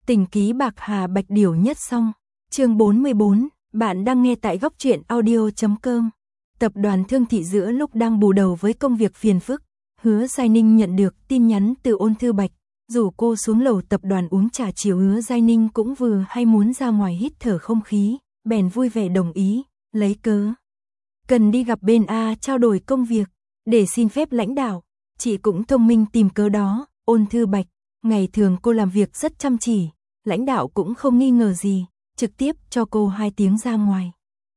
Tình ký bạc hà bạch điểu nhất xong. Chương 44, bạn đang nghe tại góc truyện audio.com. Tập đoàn Thương Thị giữa lúc đang bù đầu với công việc phiền phức, Hứa Giai Ninh nhận được tin nhắn từ Ôn Thư Bạch, rủ cô xuống lầu tập đoàn uống trà chiều. Hứa Giai Ninh cũng vừa hay muốn ra ngoài hít thở không khí, bèn vui vẻ đồng ý, lấy cớ cần đi gặp bên A trao đổi công việc, để xin phép lãnh đạo. Chị cũng thông minh tìm cớ đó. Ôn Thư Bạch, ngày thường cô làm việc rất chăm chỉ, lãnh đạo cũng không nghi ngờ gì, trực tiếp cho cô 2 tiếng ra ngoài.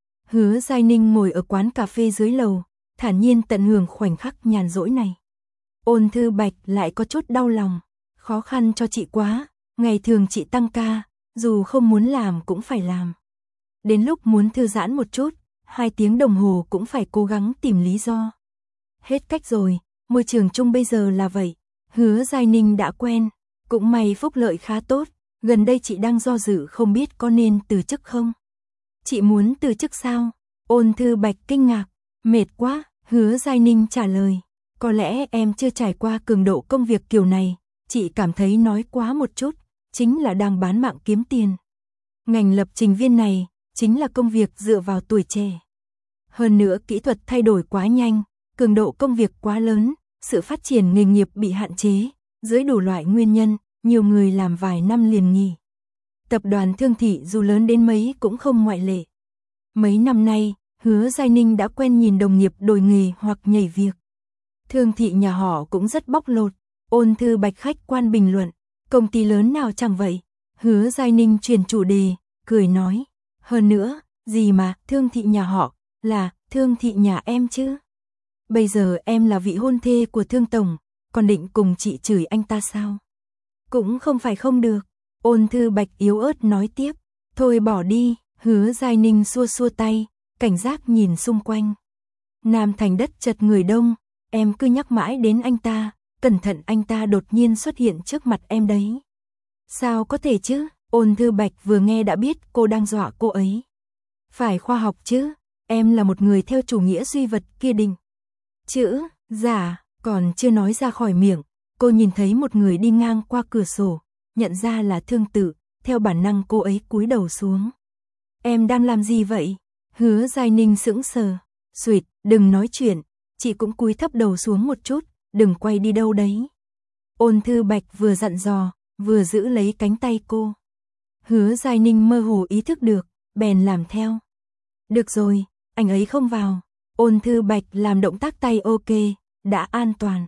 Hứa Giai Ninh ngồi ở quán cà phê dưới lầu, thản nhiên tận hưởng khoảnh khắc nhàn rỗi này. Ôn Thư Bạch lại có chút đau lòng, khó khăn cho chị quá, ngày thường chị tăng ca, dù không muốn làm cũng phải làm. Đến lúc muốn thư giãn một chút, 2 tiếng đồng hồ cũng phải cố gắng tìm lý do. Hết cách rồi, môi trường chung bây giờ là vậy. Hứa Giai Ninh đã quen, cũng may phúc lợi khá tốt, gần đây chị đang do dự không biết có nên từ chức không. Chị muốn từ chức sao? Ôn Thư Bạch kinh ngạc, mệt quá. Hứa Giai Ninh trả lời, có lẽ em chưa trải qua cường độ công việc kiểu này, chị cảm thấy nói quá một chút, chính là đang bán mạng kiếm tiền. Ngành lập trình viên này, chính là công việc dựa vào tuổi trẻ. Hơn nữa kỹ thuật thay đổi quá nhanh, cường độ công việc quá lớn, sự phát triển nghề nghiệp bị hạn chế, dưới đủ loại nguyên nhân, nhiều người làm vài năm liền nghỉ. Tập đoàn Thương Thị dù lớn đến mấy cũng không ngoại lệ. Mấy năm nay, Hứa Giai Ninh đã quen nhìn đồng nghiệp đổi nghề hoặc nhảy việc. Thương Thị nhà họ cũng rất bóc lột. Ôn Thư Bạch khách quan bình luận, công ty lớn nào chẳng vậy. Hứa Giai Ninh chuyển chủ đề, cười nói, hơn nữa, gì mà Thương Thị nhà họ, là Thương Thị nhà em chứ. Bây giờ em là vị hôn thê của Thương Tổng, còn định cùng chị chửi anh ta sao? Cũng không phải không được. Ôn Thư Bạch yếu ớt nói tiếp, thôi bỏ đi. Hứa Giai Ninh xua xua tay, cảnh giác nhìn xung quanh. Nam thành đất chật người đông, em cứ nhắc mãi đến anh ta, cẩn thận anh ta đột nhiên xuất hiện trước mặt em đấy. Sao có thể chứ? Ôn Thư Bạch vừa nghe đã biết cô đang dọa cô ấy. Phải khoa học chứ, em là một người theo chủ nghĩa duy vật kia định. Chữ, giả, còn chưa nói ra khỏi miệng, cô nhìn thấy một người đi ngang qua cửa sổ, nhận ra là Thương Tự, theo bản năng cô ấy cúi đầu xuống. Em đang làm gì vậy? Hứa Giai Ninh sững sờ, xuỵt, đừng nói chuyện, chị cũng cúi thấp đầu xuống một chút, đừng quay đi đâu đấy. Ôn Thư Bạch vừa dặn dò, vừa giữ lấy cánh tay cô. Hứa Giai Ninh mơ hồ ý thức được, bèn làm theo. Được rồi, anh ấy không vào. Ôn Thư Bạch làm động tác tay ok, đã an toàn.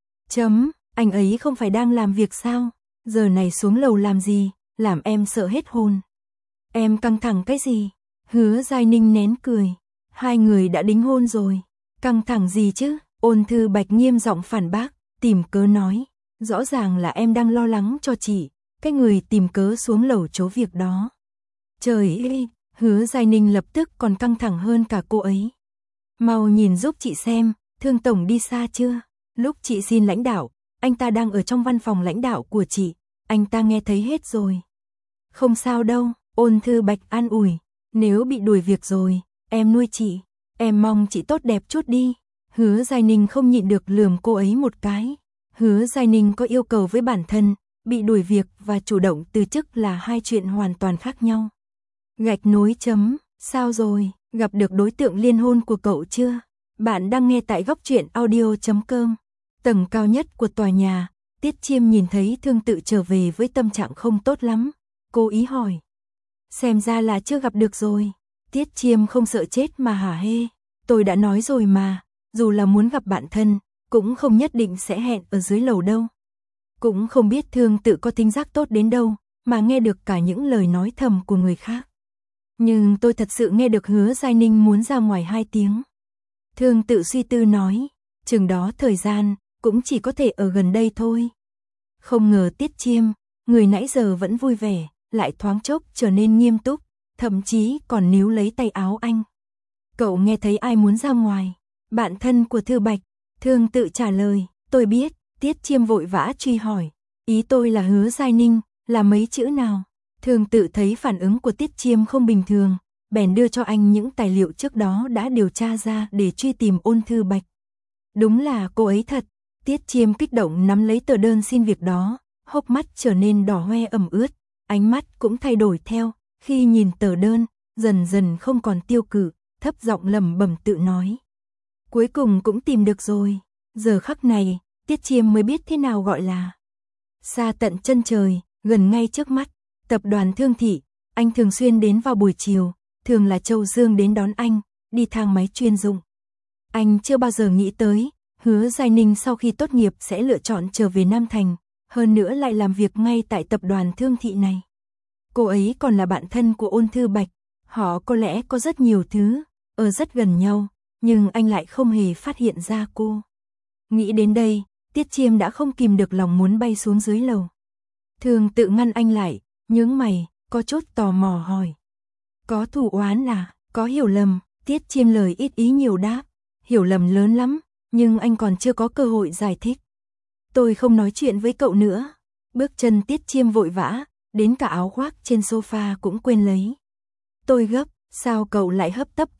Anh ấy không phải đang làm việc sao? Giờ này xuống lầu làm gì, làm em sợ hết hồn. Em căng thẳng cái gì? Hứa Giai Ninh nén cười. 2 người đã đính hôn rồi, căng thẳng gì chứ? Ôn Thư Bạch nghiêm giọng phản bác, tìm cớ nói. Rõ ràng là em đang lo lắng cho chị, cái người tìm cớ xuống lầu chố việc đó. Trời ơi, Hứa Giai Ninh lập tức còn căng thẳng hơn cả cô ấy. Mau nhìn giúp chị xem, Thương Tổng đi xa chưa? Lúc chị xin lãnh đạo, anh ta đang ở trong văn phòng lãnh đạo của chị, anh ta nghe thấy hết rồi. Không sao đâu, Ôn Thư Bạch an ủi, nếu bị đuổi việc rồi, em nuôi chị, em mong chị tốt đẹp chút đi. Hứa Giai Ninh không nhịn được lườm cô ấy một cái. Hứa Giai Ninh có yêu cầu với bản thân, bị đuổi việc và chủ động từ chức là 2 chuyện hoàn toàn khác nhau. Gạch nối chấm, sao rồi, gặp được đối tượng liên hôn của cậu chưa? Bạn đang nghe tại góc truyện audio.com. Tầng cao nhất của tòa nhà, Tiết Chiêm nhìn thấy Thương Tự trở về với tâm trạng không tốt lắm, cố ý hỏi. Xem ra là chưa gặp được rồi. Tiết Chiêm không sợ chết mà hả hê, tôi đã nói rồi mà, dù là muốn gặp bạn thân, cũng không nhất định sẽ hẹn ở dưới lầu đâu. Cũng không biết Thương Tự có thính giác tốt đến đâu, mà nghe được cả những lời nói thầm của người khác. Nhưng tôi thật sự nghe được Hứa Giai Ninh muốn ra ngoài 2 tiếng. Thương Tự suy tư nói, chừng đó thời gian, cũng chỉ có thể ở gần đây thôi. Không ngờ Tiết Chiêm, người nãy giờ vẫn vui vẻ, lại thoáng chốc trở nên nghiêm túc, thậm chí còn níu lấy tay áo anh. Cậu nghe thấy ai muốn ra ngoài? Bạn thân của Thư Bạch. Thương Tự trả lời, tôi biết. Tiết Chiêm vội vã truy hỏi, ý tôi là Hứa Giai Ninh, là mấy chữ nào? Thương Tự thấy phản ứng của Tiết Chiêm không bình thường, bèn đưa cho anh những tài liệu trước đó đã điều tra ra để truy tìm Ôn Thư Bạch. Đúng là cô ấy thật. Tiết Chiêm kích động nắm lấy tờ đơn xin việc đó, hốc mắt trở nên đỏ hoe ẩm ướt. ánh mắt cũng thay đổi theo, khi nhìn tờ đơn, dần dần không còn tiêu cự, thấp giọng lẩm bẩm tự nói. Cuối cùng cũng tìm được rồi, giờ khắc này, Tiết Chiêm mới biết thế nào gọi là xa tận chân trời, gần ngay trước mắt, tập đoàn Thương Thị, anh thường xuyên đến vào buổi chiều, thường là Châu Dương đến đón anh, đi thang máy chuyên dụng. Anh chưa bao giờ nghĩ tới, Hứa Giai Ninh sau khi tốt nghiệp sẽ lựa chọn trở về Nam Thành, hơn nữa lại làm việc ngay tại tập đoàn Thương Thị này. Cô ấy còn là bạn thân của Ôn Thư Bạch, họ có lẽ có rất nhiều thứ, ở rất gần nhau, nhưng anh lại không hề phát hiện ra cô. Nghĩ đến đây, Tiết Chiêm đã không kìm được lòng muốn bay xuống dưới lầu. Thường tự ngăn anh lại, nhướng mày, có chút tò mò hỏi. Có thù oán à, có hiểu lầm, Tiết Chiêm lời ít ý nhiều đáp. Hiểu lầm lớn lắm, nhưng anh còn chưa có cơ hội giải thích. Tôi không nói chuyện với cậu nữa. Bước chân Tiết Chiêm vội vã, đến cả áo khoác trên sofa cũng quên lấy. Tôi gấp, sao cậu lại hấp tấp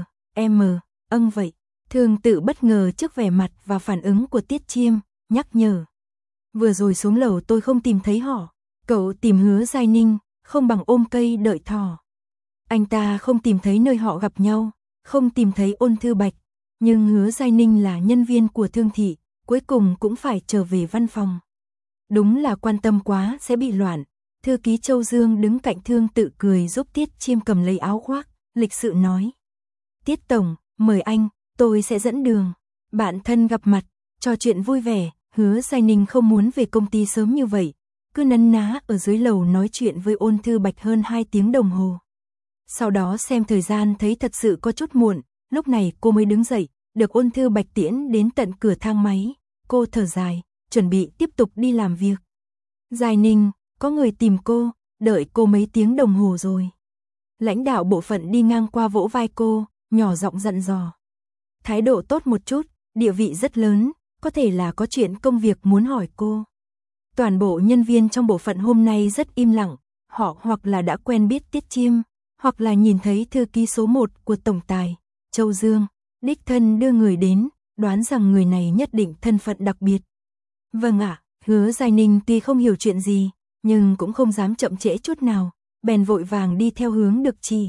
M, vậy. Thường tự bất ngờ trước vẻ mặt và phản ứng của Tiết Chiêm, nhắc nhở. Vừa rồi xuống lầu tôi không tìm thấy họ. Cậu tìm Hứa Giai Ninh, không bằng ôm cây đợi thỏ. Anh ta không tìm thấy nơi họ gặp nhau, không tìm thấy Ôn Thư Bạch. Nhưng Hứa Giai Ninh là nhân viên của Thương Thị, cuối cùng cũng phải trở về văn phòng. Đúng là quan tâm quá sẽ bị loạn. Thư ký Châu Dương đứng cạnh Thương tự cười giúp Tiết Chiêm cầm lấy áo khoác, lịch sự nói. Tiết Tổng, mời anh, tôi sẽ dẫn đường. Bạn thân gặp mặt, trò chuyện vui vẻ, Hứa Giai Ninh không muốn về công ty sớm như vậy. Cứ nấn ná ở dưới lầu nói chuyện với Ôn Thư Bạch hơn 2 tiếng đồng hồ. Sau đó xem thời gian thấy thật sự có chút muộn, lúc này cô mới đứng dậy, được Ôn Thư Bạch tiễn đến tận cửa thang máy. Cô thở dài, chuẩn bị tiếp tục đi làm việc. Giai Ninh, có người tìm cô, đợi cô mấy tiếng đồng hồ rồi. Lãnh đạo bộ phận đi ngang qua vỗ vai cô, nhỏ giọng dặn dò. Thái độ tốt một chút, địa vị rất lớn, có thể là có chuyện công việc muốn hỏi cô. Toàn bộ nhân viên trong bộ phận hôm nay rất im lặng, họ hoặc là đã quen biết Tiết Chiêm, hoặc là nhìn thấy thư ký số 1 của tổng tài, Châu Dương, đích thân đưa người đến, đoán rằng người này nhất định thân phận đặc biệt. Vâng ạ, Hứa Giai Ninh tuy không hiểu chuyện gì, nhưng cũng không dám chậm trễ chút nào, bèn vội vàng đi theo hướng được chỉ.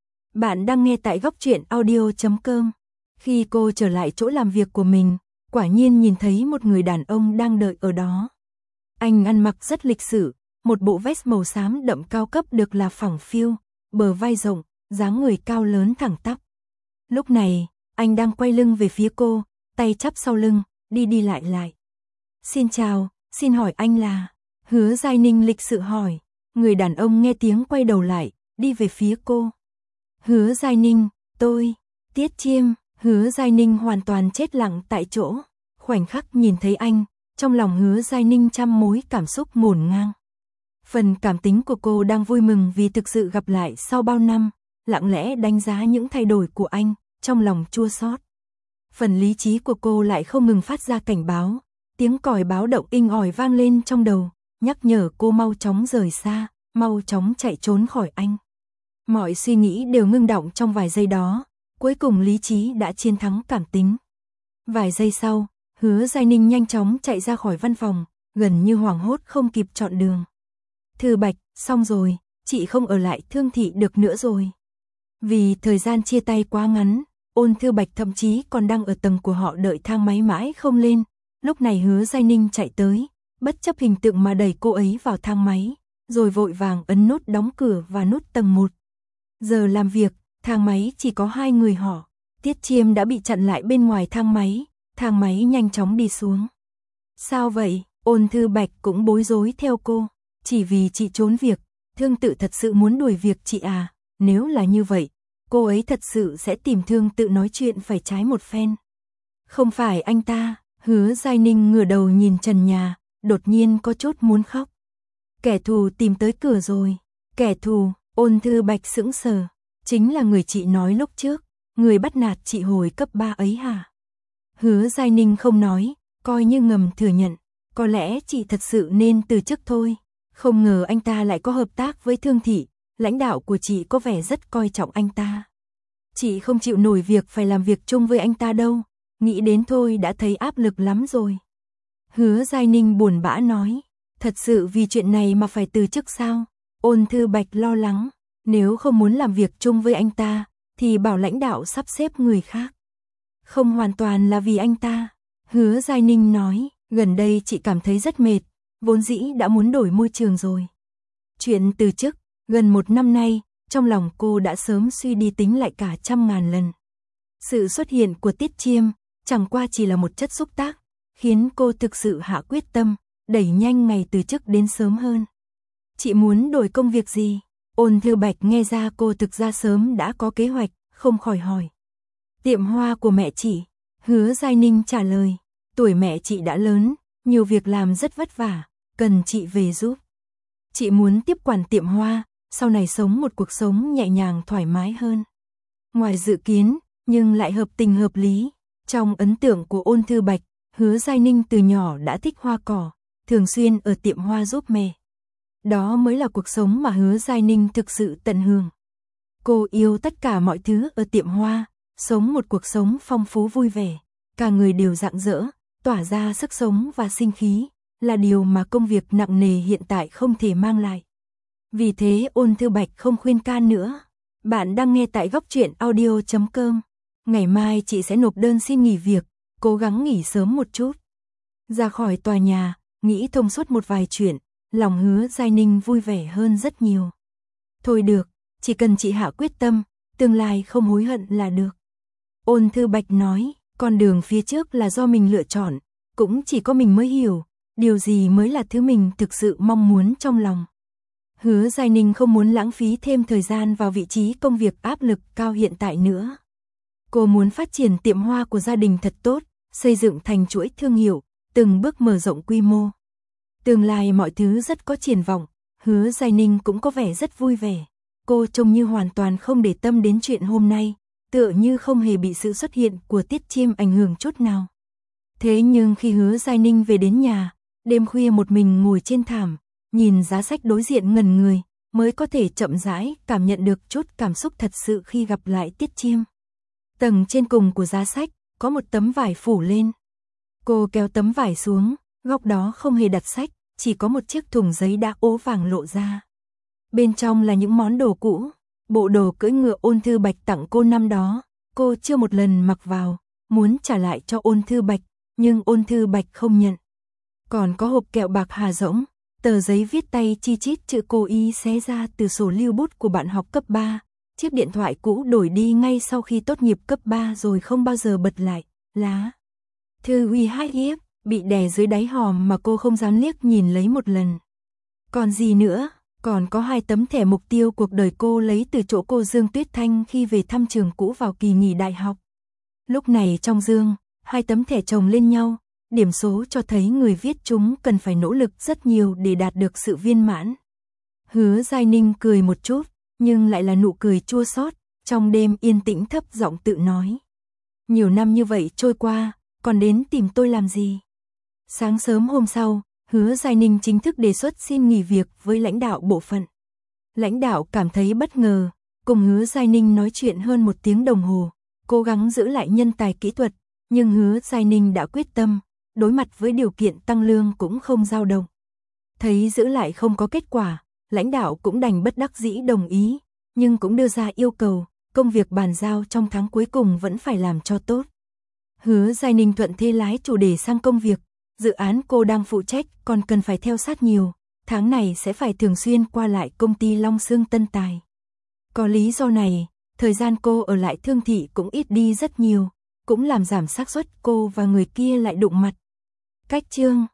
Bạn đang nghe tại góc truyện audio.com. Khi cô trở lại chỗ làm việc của mình, quả nhiên nhìn thấy một người đàn ông đang đợi ở đó. Anh ăn mặc rất lịch sự, một bộ vest màu xám đậm cao cấp được là phẳng phiu, bờ vai rộng, dáng người cao lớn thẳng tắp. Lúc này, anh đang quay lưng về phía cô, tay chắp sau lưng, đi lại. Xin chào, xin hỏi anh là... Hứa Giai Ninh lịch sự hỏi. Người đàn ông nghe tiếng quay đầu lại, đi về phía cô. Hứa Giai Ninh, tôi... Tiết Chiêm. Hứa Giai Ninh hoàn toàn chết lặng tại chỗ. Khoảnh khắc nhìn thấy anh, trong lòng Hứa Giai Ninh trăm mối cảm xúc ngổn ngang. Phần cảm tính của cô đang vui mừng vì thực sự gặp lại sau bao năm, lặng lẽ đánh giá những thay đổi của anh, trong lòng chua xót. Phần lý trí của cô lại không ngừng phát ra cảnh báo, tiếng còi báo động inh ỏi vang lên trong đầu, nhắc nhở cô mau chóng rời xa, mau chóng chạy trốn khỏi anh. Mọi suy nghĩ đều ngưng đọng trong vài giây đó, cuối cùng lý trí đã chiến thắng cảm tính. Vài giây sau, Hứa Giai Ninh nhanh chóng chạy ra khỏi văn phòng, gần như hoảng hốt không kịp chọn đường. Thư Bạch, xong rồi, chị không ở lại Thương Thị được nữa rồi. Vì thời gian chia tay quá ngắn, Ôn Thư Bạch thậm chí còn đang ở tầng của họ đợi thang máy mãi không lên. Lúc này Hứa Giai Ninh chạy tới, bất chấp hình tượng mà đẩy cô ấy vào thang máy, rồi vội vàng ấn nút đóng cửa và nút tầng 1. Giờ làm việc, thang máy chỉ có 2 người họ. Tiết Chiêm đã bị chặn lại bên ngoài thang máy nhanh chóng đi xuống. Sao vậy? Ôn Thư Bạch cũng bối rối theo cô. Chỉ vì chị trốn việc, Thương Tự thật sự muốn đuổi việc chị à? Nếu là như vậy, cô ấy thật sự sẽ tìm Thương Tự nói chuyện phải trái một phen. Không phải anh ta. Hứa Giai Ninh ngửa đầu nhìn trần nhà, đột nhiên có chút muốn khóc. Kẻ thù tìm tới cửa rồi. Kẻ thù? Ôn Thư Bạch sững sờ. Chính là người chị nói lúc trước, người bắt nạt chị hồi cấp 3 ấy hả? Hứa Giai Ninh không nói, coi như ngầm thừa nhận. Có lẽ chị thật sự nên từ chức thôi. Không ngờ anh ta lại có hợp tác với Thương Thị, lãnh đạo của chị có vẻ rất coi trọng anh ta. Chị không chịu nổi việc phải làm việc chung với anh ta đâu, nghĩ đến thôi đã thấy áp lực lắm rồi. Hứa Giai Ninh buồn bã nói, thật sự vì chuyện này mà phải từ chức sao? Ôn Thư Bạch lo lắng, nếu không muốn làm việc chung với anh ta, thì bảo lãnh đạo sắp xếp người khác. Không hoàn toàn là vì anh ta. Hứa Giai Ninh nói, gần đây chị cảm thấy rất mệt, vốn dĩ đã muốn đổi môi trường rồi. Chuyện từ chức, gần 1 năm nay, trong lòng cô đã sớm suy đi tính lại cả 100.000 lần. Sự xuất hiện của Tiết Chiêm, chẳng qua chỉ là một chất xúc tác, khiến cô thực sự hạ quyết tâm, đẩy nhanh ngày từ chức đến sớm hơn. Chị muốn đổi công việc gì? Ôn Thư Bạch nghe ra cô thực ra sớm đã có kế hoạch, không khỏi hỏi. Tiệm hoa của mẹ chị. Hứa Giai Ninh trả lời, tuổi mẹ chị đã lớn, nhiều việc làm rất vất vả, cần chị về giúp. Chị muốn tiếp quản tiệm hoa, sau này sống một cuộc sống nhẹ nhàng thoải mái hơn. Ngoài dự kiến, nhưng lại hợp tình hợp lý. Trong ấn tượng của Ôn Thư Bạch, Hứa Giai Ninh từ nhỏ đã thích hoa cỏ, thường xuyên ở tiệm hoa giúp mẹ. Đó mới là cuộc sống mà Hứa Giai Ninh thực sự tận hưởng. Cô yêu tất cả mọi thứ ở tiệm hoa, sống một cuộc sống phong phú vui vẻ, cả người đều rạng rỡ, tỏa ra sức sống và sinh khí, là điều mà công việc nặng nề hiện tại không thể mang lại. Vì thế Ôn Thư Bạch không khuyên can nữa. Bạn đang nghe tại Góc Truyện Audio.com. Ngày mai chị sẽ nộp đơn xin nghỉ việc, cố gắng nghỉ sớm một chút. Ra khỏi tòa nhà, nghĩ thông suốt một vài chuyện, lòng Hứa Giai Ninh vui vẻ hơn rất nhiều. Thôi được, chỉ cần chị hạ quyết tâm, tương lai không hối hận là được. Ôn Thư Bạch nói, con đường phía trước là do mình lựa chọn, cũng chỉ có mình mới hiểu, điều gì mới là thứ mình thực sự mong muốn trong lòng. Hứa Giai Ninh không muốn lãng phí thêm thời gian vào vị trí công việc áp lực cao hiện tại nữa. Cô muốn phát triển tiệm hoa của gia đình thật tốt, xây dựng thành chuỗi thương hiệu, từng bước mở rộng quy mô. Tương lai mọi thứ rất có triển vọng, Hứa Giai Ninh cũng có vẻ rất vui vẻ. Cô trông như hoàn toàn không để tâm đến chuyện hôm nay, tựa như không hề bị sự xuất hiện của Tiết Chiêm ảnh hưởng chút nào. Thế nhưng khi Hứa Giai Ninh về đến nhà, đêm khuya một mình ngồi trên thảm, nhìn giá sách đối diện ngẩn người, mới có thể chậm rãi cảm nhận được chút cảm xúc thật sự khi gặp lại Tiết Chiêm. Tầng trên cùng của giá sách, có một tấm vải phủ lên. Cô kéo tấm vải xuống, góc đó không hề đặt sách, chỉ có một chiếc thùng giấy đã ố vàng lộ ra. Bên trong là những món đồ cũ, bộ đồ cưỡi ngựa Ôn Thư Bạch tặng cô năm đó, cô chưa một lần mặc vào, muốn trả lại cho Ôn Thư Bạch, nhưng Ôn Thư Bạch không nhận. Còn có hộp kẹo bạc Hà Rỗng, tờ giấy viết tay chi chít chữ cô y xé ra từ sổ lưu bút của bạn học cấp 3, chiếc điện thoại cũ đổi đi ngay sau khi tốt nghiệp cấp 3 rồi không bao giờ bật lại, lá thư uy hai yếp, bị đè dưới đáy hòm mà cô không dám liếc nhìn lấy một lần. Còn gì nữa, còn có 2 tấm thẻ mục tiêu cuộc đời cô lấy từ chỗ cô Dương Tuyết Thanh khi về thăm trường cũ vào kỳ nghỉ đại học. Lúc này trong dương, 2 tấm thẻ chồng lên nhau, điểm số cho thấy người viết chúng cần phải nỗ lực rất nhiều để đạt được sự viên mãn. Hứa Giai Ninh cười một chút, nhưng lại là nụ cười chua xót, trong đêm yên tĩnh thấp giọng tự nói. Nhiều năm như vậy trôi qua, còn đến tìm tôi làm gì? Sáng sớm hôm sau, Hứa Giai Ninh chính thức đề xuất xin nghỉ việc với lãnh đạo bộ phận. Lãnh đạo cảm thấy bất ngờ, cùng Hứa Giai Ninh nói chuyện hơn 1 tiếng đồng hồ, cố gắng giữ lại nhân tài kỹ thuật, nhưng Hứa Giai Ninh đã quyết tâm, đối mặt với điều kiện tăng lương cũng không dao động. Thấy giữ lại không có kết quả, lãnh đạo cũng đành bất đắc dĩ đồng ý, nhưng cũng đưa ra yêu cầu, công việc bàn giao trong tháng cuối cùng vẫn phải làm cho tốt. Hứa Giai Ninh thuận thế lái chủ đề sang công việc, dự án cô đang phụ trách còn cần phải theo sát nhiều, tháng này sẽ phải thường xuyên qua lại công ty Long Xương Tân Tài. Có lý do này, thời gian cô ở lại Thương Thị cũng ít đi rất nhiều, cũng làm giảm xác suất cô và người kia lại đụng mặt. Cách chương